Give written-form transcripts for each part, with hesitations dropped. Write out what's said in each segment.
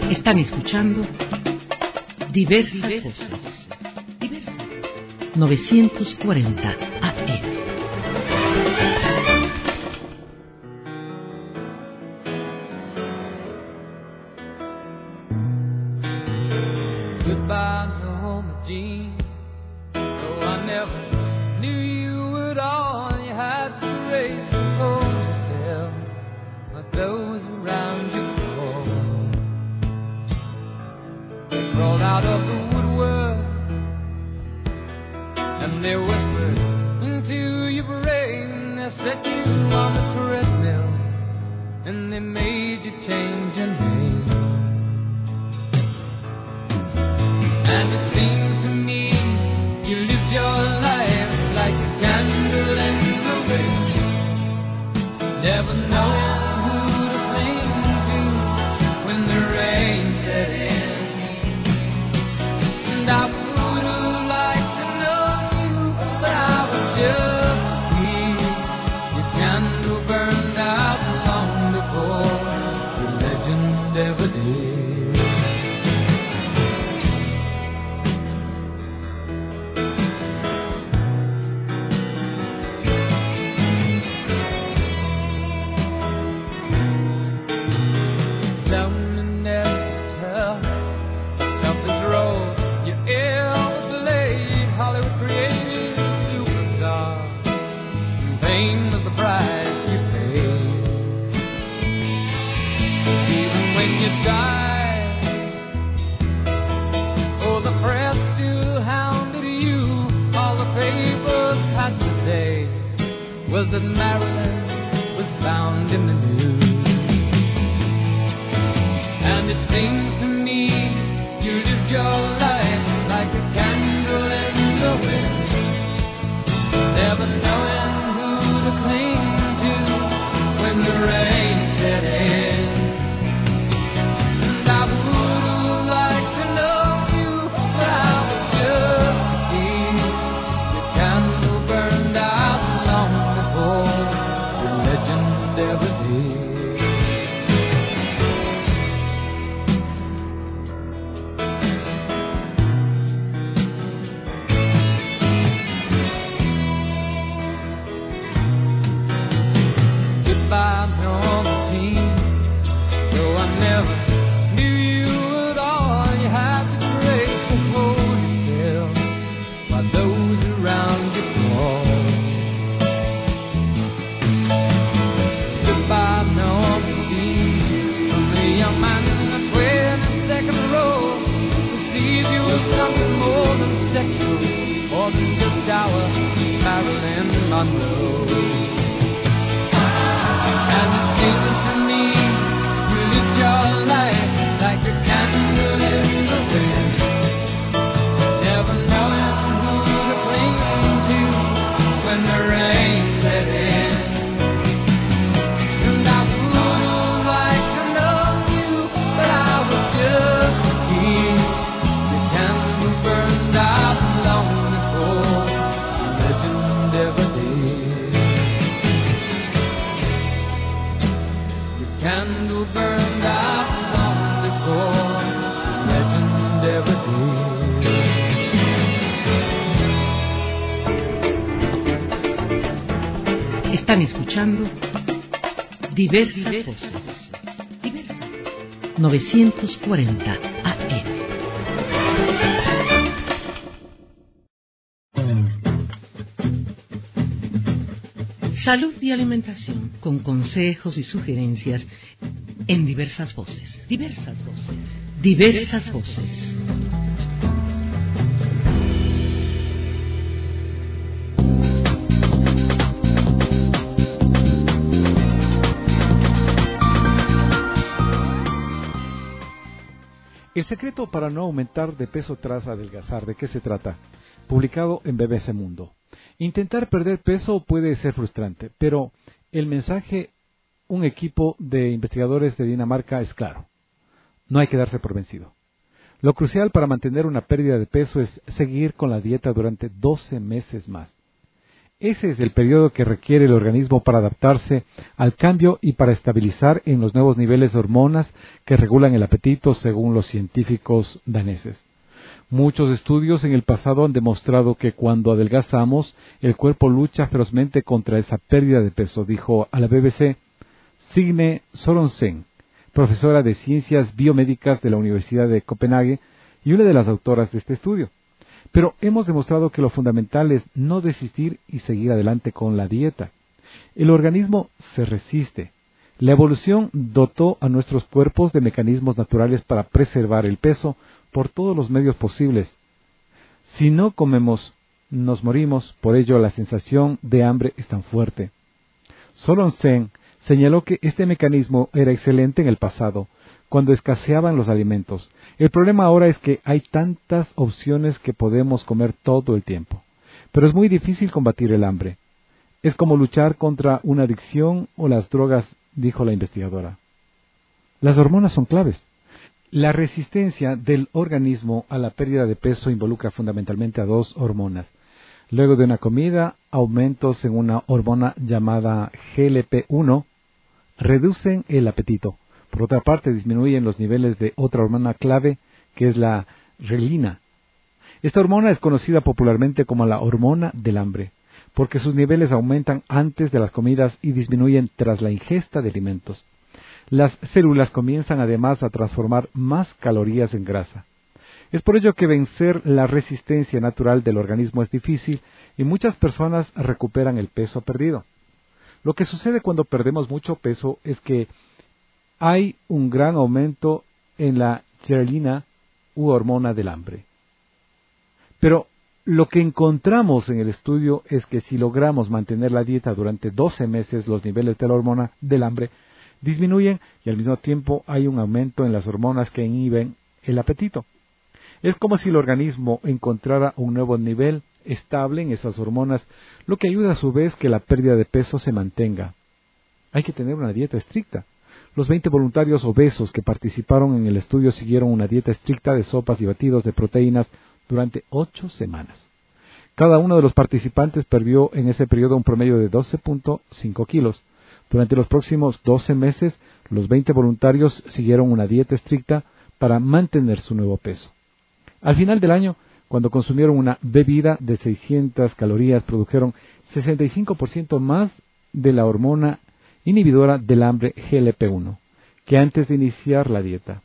Están escuchando Diversas Voces. 940 AM. Goodbye, Norma Jean. Though I never knew you at all, you had the grace to hold yourself while those around you crawled. They crawled out of the woodwork and they whispered into your brain. They set you on the treadmill and they made you change your name. And it seems to me you lived your life like a candle in the wind, never knowing who to cling to when the rain set in. And I would have liked to know you, but I was just a thief. Your candle burned out long before the legend ever did. Was that Marilyn was found in the news. And it seems to me you lived your life like a candle in the wind, never knowing who to cling to when the rain set in. And I would have liked to know you, but I was just a thief. Your candle burned out the legend ever did. Goodbye, Norma Jean. Though I never knew you at all, you had the grace to hold yourself while those around you crawled. Goodbye, Norma Jean. From the young man in the 22nd row who sees you as something more than sexual, more than just our Marilyn Monroe. And it seems to me you lived your life like a candle in the wind, never knowing who to cling to when the rain set in. Candle burned out long before the legend ever did. Están escuchando Diversas Voces. 940 AM. Salud y alimentación, con consejos y sugerencias en Diversas Voces. Diversas Voces. Diversas Voces. El secreto para no aumentar de peso tras adelgazar, ¿de qué se trata? Publicado en BBC Mundo. Intentar perder peso puede ser frustrante, pero el mensaje, un equipo de investigadores de Dinamarca, es claro. No hay que darse por vencido. Lo crucial para mantener una pérdida de peso es seguir con la dieta durante 12 meses más. Ese es el periodo que requiere el organismo para adaptarse al cambio y para estabilizar en los nuevos niveles de hormonas que regulan el apetito, según los científicos daneses. Muchos estudios en el pasado han demostrado que cuando adelgazamos, el cuerpo lucha ferozmente contra esa pérdida de peso, dijo a la BBC Signe Sorensen, profesora de Ciencias Biomédicas de la Universidad de Copenhague y una de las autoras de este estudio. Pero hemos demostrado que lo fundamental es no desistir y seguir adelante con la dieta. El organismo se resiste. La evolución dotó a nuestros cuerpos de mecanismos naturales para preservar el peso por todos los medios posibles. Si no comemos, nos morimos, por ello la sensación de hambre es tan fuerte. Sorensen señaló que este mecanismo era excelente en el pasado, cuando escaseaban los alimentos. El problema ahora es que hay tantas opciones que podemos comer todo el tiempo. Pero es muy difícil combatir el hambre. Es como luchar contra una adicción o las drogas, dijo la investigadora. Las hormonas son claves. La resistencia del organismo a la pérdida de peso involucra fundamentalmente a dos hormonas. Luego de una comida, aumentos en una hormona llamada GLP-1 reducen el apetito. Por otra parte, disminuyen los niveles de otra hormona clave, que es la grelina. Esta hormona es conocida popularmente como la hormona del hambre, porque sus niveles aumentan antes de las comidas y disminuyen tras la ingesta de alimentos. Las células comienzan además a transformar más calorías en grasa. Es por ello que vencer la resistencia natural del organismo es difícil y muchas personas recuperan el peso perdido. Lo que sucede cuando perdemos mucho peso es que hay un gran aumento en la grelina u hormona del hambre. Pero lo que encontramos en el estudio es que si logramos mantener la dieta durante 12 meses, los niveles de la hormona del hambre disminuyen y al mismo tiempo hay un aumento en las hormonas que inhiben el apetito. Es como si el organismo encontrara un nuevo nivel estable en esas hormonas, lo que ayuda a su vez que la pérdida de peso se mantenga. Hay que tener una dieta estricta. Los 20 voluntarios obesos que participaron en el estudio siguieron una dieta estricta de sopas y batidos de proteínas durante 8 semanas. Cada uno de los participantes perdió en ese periodo un promedio de 12.5 kilos. Durante los próximos 12 meses, los 20 voluntarios siguieron una dieta estricta para mantener su nuevo peso. Al final del año, cuando consumieron una bebida de 600 calorías, produjeron 65% más de la hormona inhibidora del hambre GLP-1 que antes de iniciar la dieta.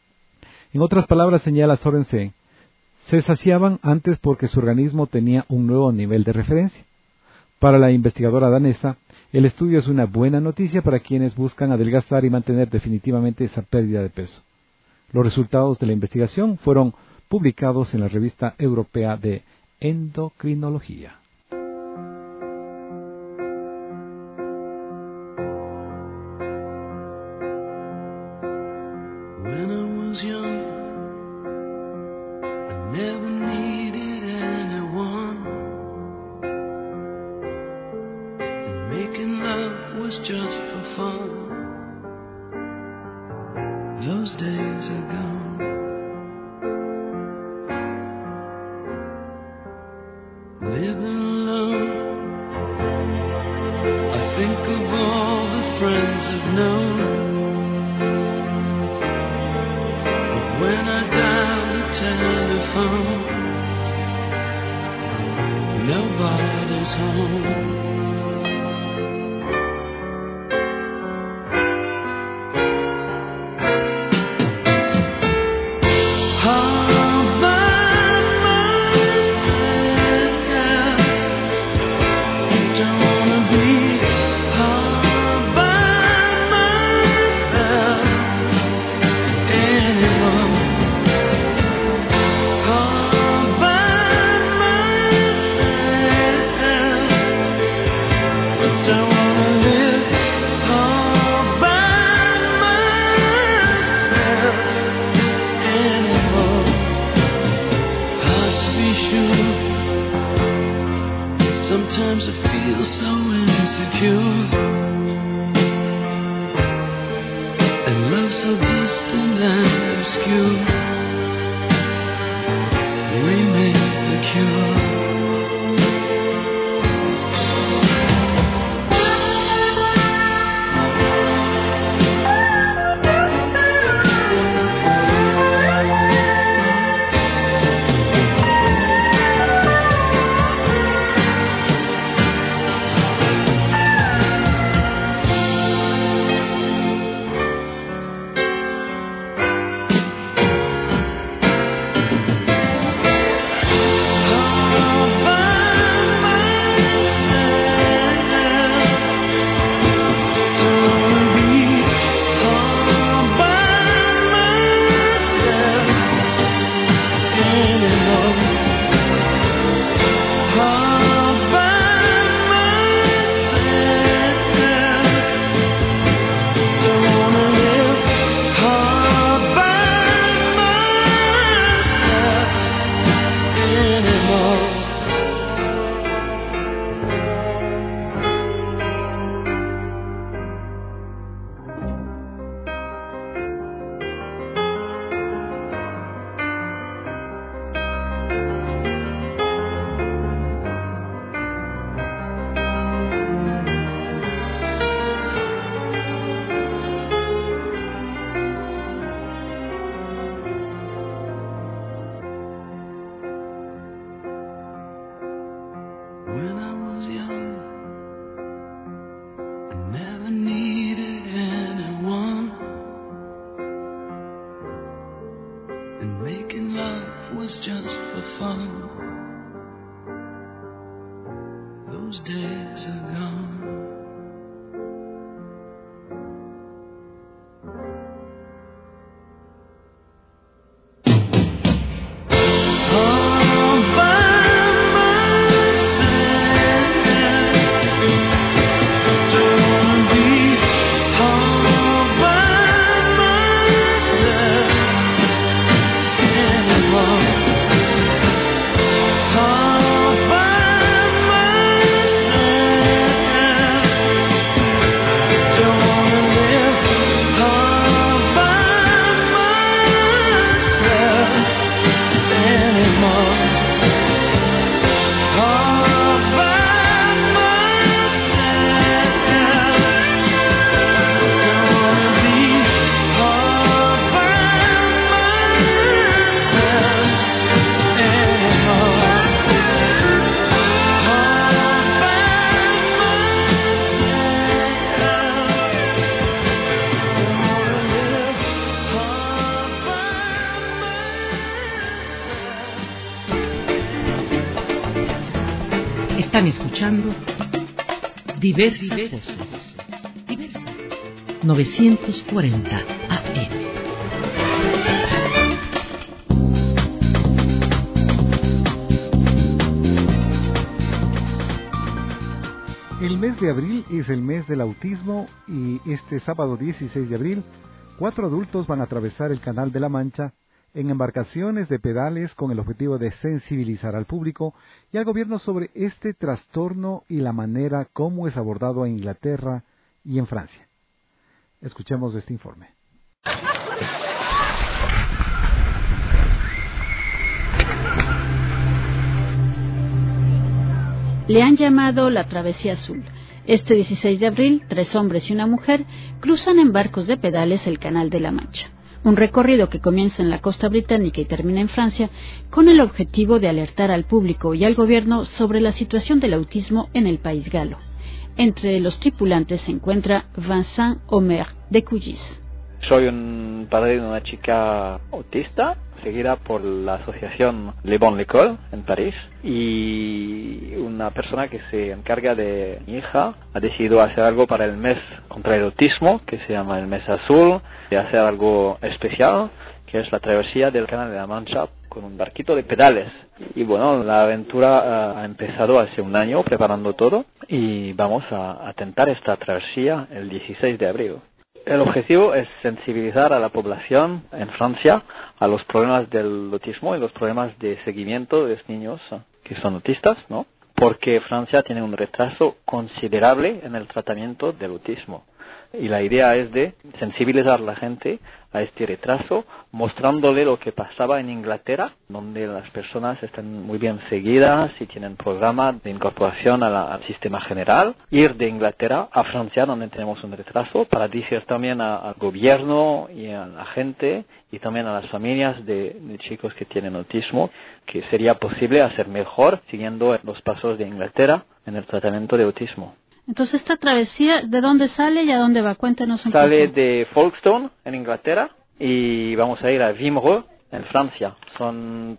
En otras palabras, señala Sorensen, se saciaban antes porque su organismo tenía un nuevo nivel de referencia. Para la investigadora danesa, el estudio es una buena noticia para quienes buscan adelgazar y mantener definitivamente esa pérdida de peso. Los resultados de la investigación fueron publicados en la revista europea de endocrinología. When I was young, I never needed anyone, and making love was just for fun. Those days are gone. Living alone, I think of all the friends I've known. But when I dial the telephone, nobody's home. Sometimes I feel so insecure, and love so distant and obscure remains the cure. nights are gone. Están escuchando Diversas Voces. 940 AM. El mes de abril es el mes del autismo y este sábado 16 de abril, 4 adultos van a atravesar el Canal de la Mancha en embarcaciones de pedales con el objetivo de sensibilizar al público y al gobierno sobre este trastorno y la manera como es abordado en Inglaterra y en Francia. Escuchemos este informe. Le han llamado la Travesía Azul. Este 16 de abril, 3 hombres y una mujer cruzan en barcos de pedales el Canal de la Mancha. Un recorrido que comienza en la costa británica y termina en Francia, con el objetivo de alertar al público y al gobierno sobre la situación del autismo en el país galo. Entre los tripulantes se encuentra Vincent Omer de Cugis. Soy un padre de una chica autista, seguida por la asociación Le Bon l'École en París, y una persona que se encarga de mi hija ha decidido hacer algo para el mes contra el autismo, que se llama el mes azul, de hacer algo especial, que es la travesía del Canal de la Mancha con un barquito de pedales. Y bueno, la aventura ha empezado hace un año preparando todo y vamos a tentar esta travesía el 16 de abril. El objetivo es sensibilizar a la población en Francia a los problemas del autismo y los problemas de seguimiento de los niños que son autistas, ¿no? Porque Francia tiene un retraso considerable en el tratamiento del autismo. Y la idea es de sensibilizar a la gente a este retraso, mostrándole lo que pasaba en Inglaterra, donde las personas están muy bien seguidas y tienen programas de incorporación al sistema general. Ir de Inglaterra a Francia, donde tenemos un retraso, para decir también al gobierno y a la gente y también a las familias de chicos que tienen autismo, que sería posible hacer mejor siguiendo los pasos de Inglaterra en el tratamiento de autismo. Entonces, esta travesía, ¿de dónde sale y a dónde va? Cuéntanos un poco. Sale de Folkestone, en Inglaterra, y vamos a ir a Wimereux, en Francia. Son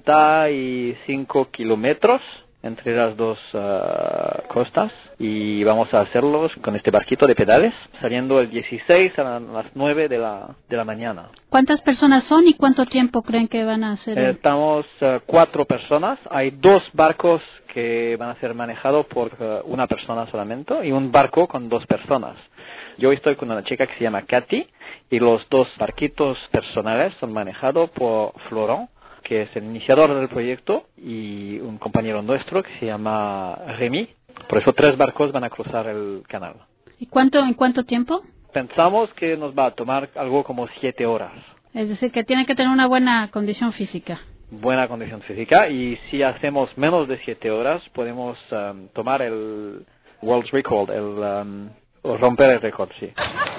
35 kilómetros entre las dos costas, y vamos a hacerlos con este barquito de pedales, saliendo el 16 a las 9 de la mañana. ¿Cuántas personas son y cuánto tiempo creen que van a hacer? Estamos 4 personas. Hay 2 barcos que van a ser manejados por una persona solamente y un barco con 2 personas. Yo estoy con una chica que se llama Katy y los 2 barquitos personales son manejados por Florent, que es el iniciador del proyecto, y un compañero nuestro que se llama Rémi. Por eso 3 barcos van a cruzar el canal. ¿Y en cuánto tiempo? Pensamos que nos va a tomar algo como 7 horas. Es decir, que tiene que tener una buena condición física. Buena condición física, y si hacemos menos de 7 horas podemos tomar el World Record, o romper el récord, sí.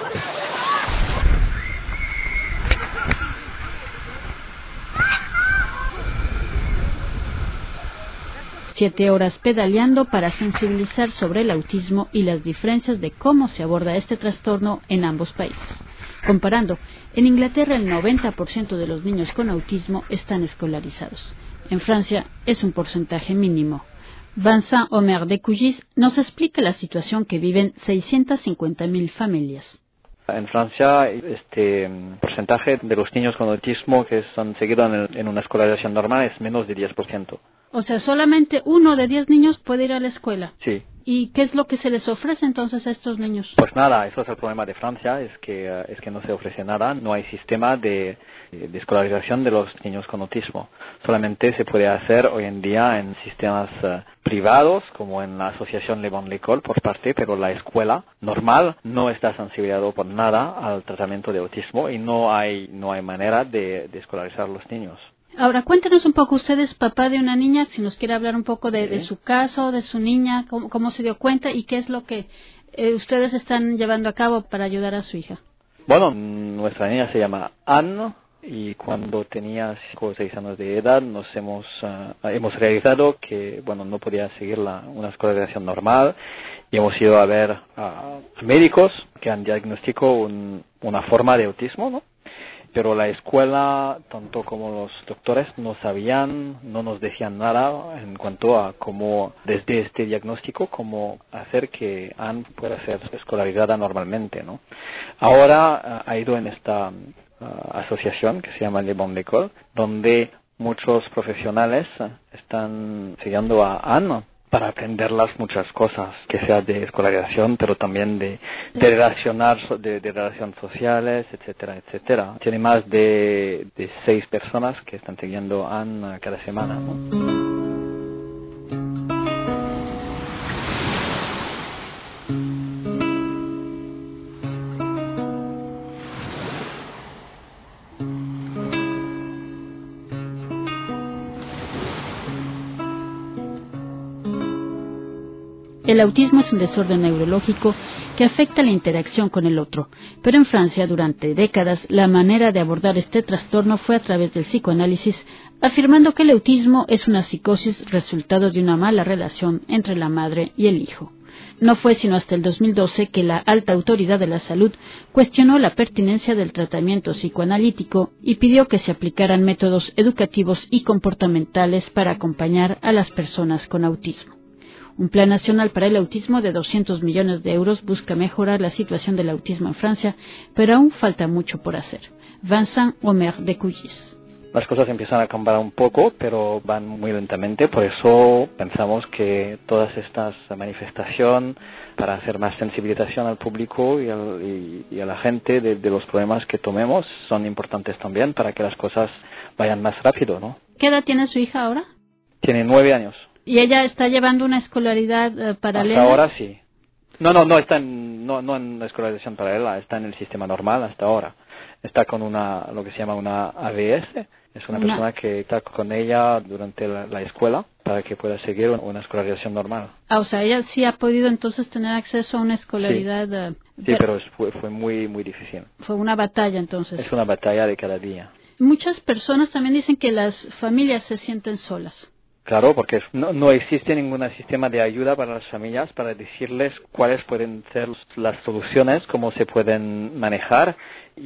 7 horas pedaleando para sensibilizar sobre el autismo y las diferencias de cómo se aborda este trastorno en ambos países. Comparando, en Inglaterra el 90% de los niños con autismo están escolarizados. En Francia es un porcentaje mínimo. Vincent Omer de Cugis nos explica la situación que viven 650.000 familias. En Francia, este porcentaje de los niños con autismo que están seguidos en una escolarización normal es menos de 10%. O sea, solamente 1 de 10 niños puede ir a la escuela. Sí. ¿Y qué es lo que se les ofrece entonces a estos niños? Pues nada, eso es el problema de Francia, es que no se ofrece nada, no hay sistema de escolarización de los niños con autismo. Solamente se puede hacer hoy en día en sistemas privados, como en la asociación Le Bon l'École por parte, pero la escuela normal no está sensibilizado por nada al tratamiento de autismo y no hay manera de escolarizar a los niños. Ahora, cuéntenos un poco, usted es papá de una niña, si nos quiere hablar un poco de su caso, de su niña, cómo se dio cuenta y qué es lo que ustedes están llevando a cabo para ayudar a su hija. Bueno, nuestra niña se llama Anne y cuando tenía 5 o 6 años de edad hemos realizado que no podía seguir una escolarización normal y hemos ido a ver a médicos que han diagnosticado una forma de autismo, ¿no? Pero la escuela, tanto como los doctores, no nos decían nada en cuanto a cómo, desde este diagnóstico, cómo hacer que Anne pueda ser escolarizada normalmente, ¿no? Ahora ha ido en esta asociación que se llama Le Bon l'École, donde muchos profesionales están siguiendo a Anne para aprenderlas muchas cosas, que sea de escolarización, pero también de relaciones sociales, etcétera, etcétera. Tiene más de 6 personas que están siguiendo a Anne cada semana, ¿no? El autismo es un desorden neurológico que afecta la interacción con el otro, pero en Francia durante décadas la manera de abordar este trastorno fue a través del psicoanálisis, afirmando que el autismo es una psicosis resultado de una mala relación entre la madre y el hijo. No fue sino hasta el 2012 que la alta autoridad de la salud cuestionó la pertinencia del tratamiento psicoanalítico y pidió que se aplicaran métodos educativos y comportamentales para acompañar a las personas con autismo. Un plan nacional para el autismo de 200 millones de euros busca mejorar la situación del autismo en Francia, pero aún falta mucho por hacer. Vincent Omer de Cugis. Las cosas empiezan a cambiar un poco, pero van muy lentamente. Por eso pensamos que todas estas manifestaciones para hacer más sensibilización al público y a la gente de los problemas que tomemos son importantes también para que las cosas vayan más rápido, ¿no? ¿Qué edad tiene su hija ahora? Tiene 9 años. ¿Y ella está llevando una escolaridad paralela? Hasta ahora sí. No está no en la escolarización paralela, está en el sistema normal hasta ahora. Está con lo que se llama una AVS, es una persona que está con ella durante la escuela para que pueda seguir una escolarización normal. O sea, ella sí ha podido entonces tener acceso a una escolaridad. Sí, pero fue muy, muy difícil. Fue una batalla entonces. Es una batalla de cada día. Muchas personas también dicen que las familias se sienten solas. Claro, porque no existe ningún sistema de ayuda para las familias para decirles cuáles pueden ser las soluciones, cómo se pueden manejar,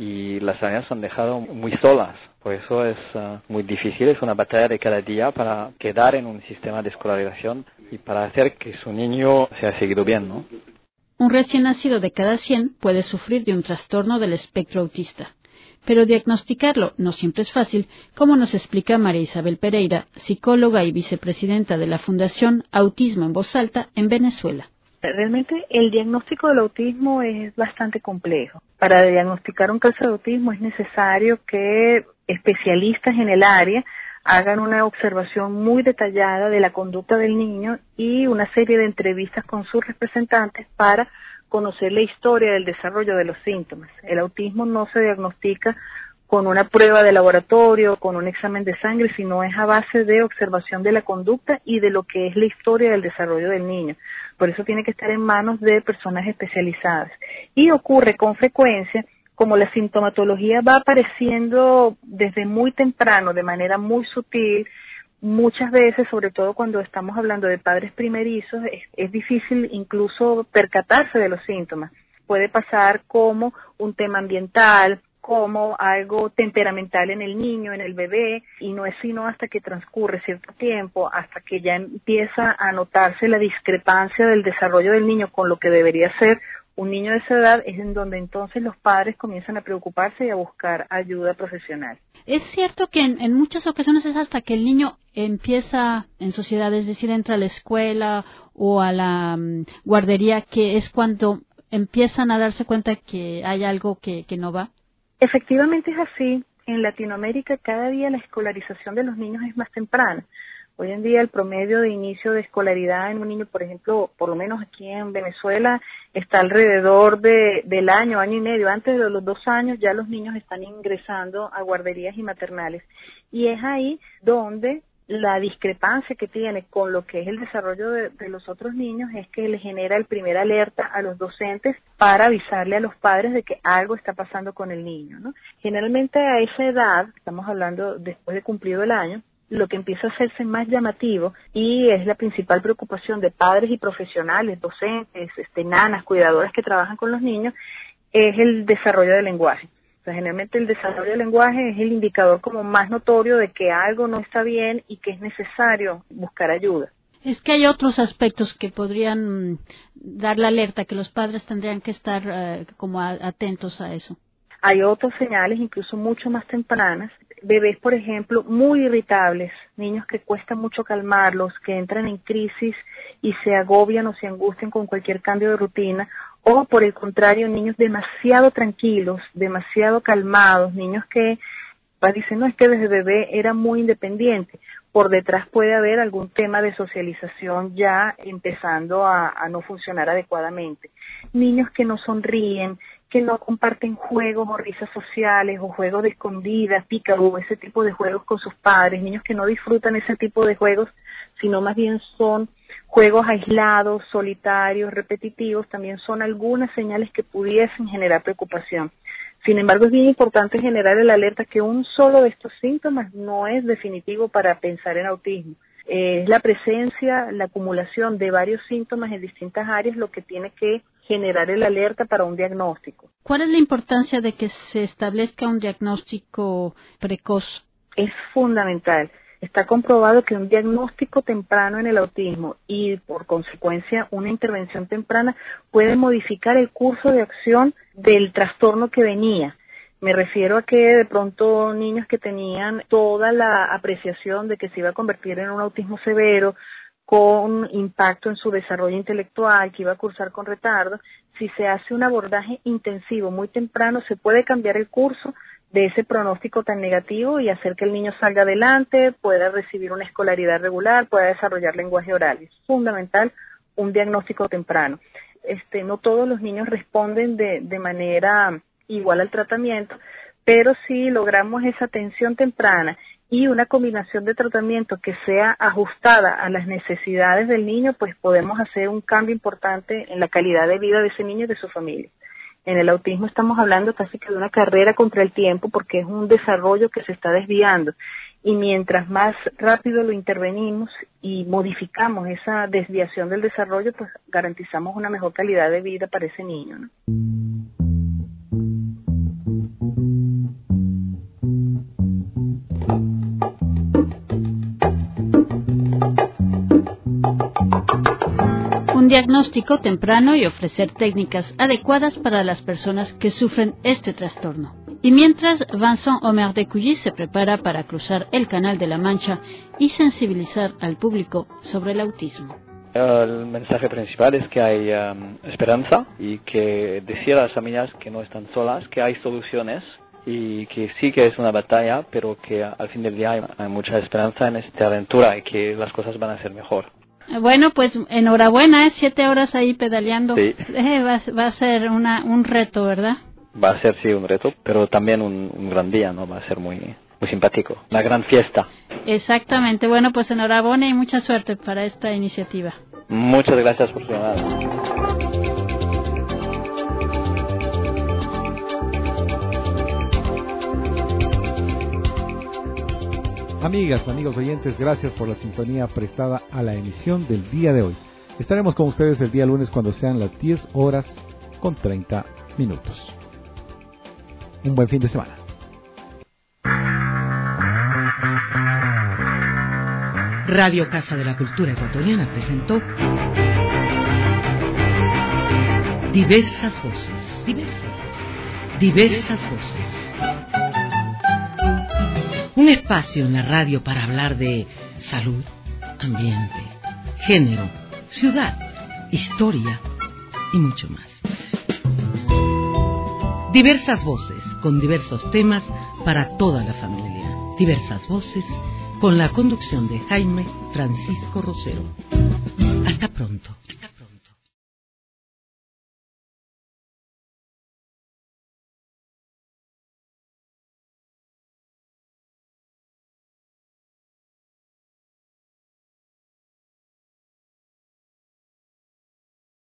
y las familias se han dejado muy solas. Por eso es muy difícil, es una batalla de cada día para quedar en un sistema de escolarización y para hacer que su niño sea seguido bien, ¿no? Un recién nacido de cada 100 puede sufrir de un trastorno del espectro autista. Pero diagnosticarlo no siempre es fácil, como nos explica María Isabel Pereira, psicóloga y vicepresidenta de la Fundación Autismo en Voz Alta en Venezuela. Realmente el diagnóstico del autismo es bastante complejo. Para diagnosticar un caso de autismo es necesario que especialistas en el área hagan una observación muy detallada de la conducta del niño y una serie de entrevistas con sus representantes para conocer la historia del desarrollo de los síntomas. El autismo no se diagnostica con una prueba de laboratorio, con un examen de sangre, sino es a base de observación de la conducta y de lo que es la historia del desarrollo del niño. Por eso tiene que estar en manos de personas especializadas. Y ocurre con frecuencia, como la sintomatología va apareciendo desde muy temprano, de manera muy sutil, muchas veces, sobre todo cuando estamos hablando de padres primerizos, es difícil incluso percatarse de los síntomas. Puede pasar como un tema ambiental, como algo temperamental en el niño, en el bebé, y no es sino hasta que transcurre cierto tiempo, hasta que ya empieza a notarse la discrepancia del desarrollo del niño con lo que debería ser un niño de esa edad, es en donde entonces los padres comienzan a preocuparse y a buscar ayuda profesional. Es cierto que en muchas ocasiones es hasta que el niño empieza en sociedad, es decir, entra a la escuela o a la guardería, que es cuando empiezan a darse cuenta que hay algo que no va. Efectivamente es así. En Latinoamérica cada día la escolarización de los niños es más temprana. Hoy en día el promedio de inicio de escolaridad en un niño, por ejemplo, por lo menos aquí en Venezuela, está alrededor del año y medio. Antes de los 2 años ya los niños están ingresando a guarderías y maternales. Y es ahí donde la discrepancia que tiene con lo que es el desarrollo de los otros niños es que le genera el primer alerta a los docentes para avisarle a los padres de que algo está pasando con el niño, ¿no? Generalmente a esa edad, estamos hablando después de cumplido el año, lo que empieza a hacerse más llamativo y es la principal preocupación de padres y profesionales, docentes, nanas, cuidadoras que trabajan con los niños, es el desarrollo del lenguaje. O sea, generalmente el desarrollo del lenguaje es el indicador como más notorio de que algo no está bien y que es necesario buscar ayuda. Es que hay otros aspectos que podrían dar la alerta, que los padres tendrían que estar como atentos a eso. Hay otras señales, incluso mucho más tempranas. Bebés, por ejemplo, muy irritables, niños que cuesta mucho calmarlos, que entran en crisis y se agobian o se angustian con cualquier cambio de rutina, o por el contrario, niños demasiado tranquilos, demasiado calmados, niños que dicen, no, es que desde bebé era muy independiente. Por detrás puede haber algún tema de socialización ya empezando a no funcionar adecuadamente. Niños que no sonríen, que no comparten juegos o risas sociales o juegos de escondidas, picaboo, ese tipo de juegos con sus padres, niños que no disfrutan ese tipo de juegos, sino más bien son juegos aislados, solitarios, repetitivos, también son algunas señales que pudiesen generar preocupación. Sin embargo, es bien importante generar el alerta que un solo de estos síntomas no es definitivo para pensar en autismo. Es la presencia, la acumulación de varios síntomas en distintas áreas lo que tiene que generar el alerta para un diagnóstico. ¿Cuál es la importancia de que se establezca un diagnóstico precoz? Es fundamental. Está comprobado que un diagnóstico temprano en el autismo y, por consecuencia, una intervención temprana puede modificar el curso de acción del trastorno que venía. Me refiero a que de pronto niños que tenían toda la apreciación de que se iba a convertir en un autismo severo, con impacto en su desarrollo intelectual, que iba a cursar con retardo, si se hace un abordaje intensivo muy temprano, se puede cambiar el curso de ese pronóstico tan negativo y hacer que el niño salga adelante, pueda recibir una escolaridad regular, pueda desarrollar lenguaje oral. Es fundamental un diagnóstico temprano. No todos los niños responden de manera igual al tratamiento, pero si logramos esa atención temprana y una combinación de tratamiento que sea ajustada a las necesidades del niño, pues podemos hacer un cambio importante en la calidad de vida de ese niño y de su familia. En el autismo estamos hablando casi que de una carrera contra el tiempo porque es un desarrollo que se está desviando y mientras más rápido lo intervenimos y modificamos esa desviación del desarrollo, pues garantizamos una mejor calidad de vida para ese niño, ¿no? Un diagnóstico temprano y ofrecer técnicas adecuadas para las personas que sufren este trastorno. Y mientras, Vincent Omer de Couilly se prepara para cruzar el Canal de la Mancha y sensibilizar al público sobre el autismo. El mensaje principal es que hay esperanza y que decir a las familias que no están solas, que hay soluciones y que sí que es una batalla, pero que al fin del día hay mucha esperanza en esta aventura y que las cosas van a ser mejor. Bueno, pues enhorabuena, 7 horas ahí pedaleando. Sí. Va a ser un reto, ¿verdad? Va a ser, sí, un reto, pero también un gran día, ¿no? Va a ser muy simpático, una gran fiesta. Exactamente. Bueno, pues enhorabuena y mucha suerte para esta iniciativa. Muchas gracias por su llamada. Amigas, amigos oyentes, gracias por la sintonía prestada a la emisión del día de hoy. Estaremos con ustedes el día lunes cuando sean las 10:30 horas. Un buen fin de semana. Radio Casa de la Cultura Ecuatoriana presentó Diversas Voces. Diversas Voces. Un espacio en la radio para hablar de salud, ambiente, género, ciudad, historia y mucho más. Diversas voces con diversos temas para toda la familia. Diversas voces con la conducción de Jaime Francisco Rosero. Hasta pronto.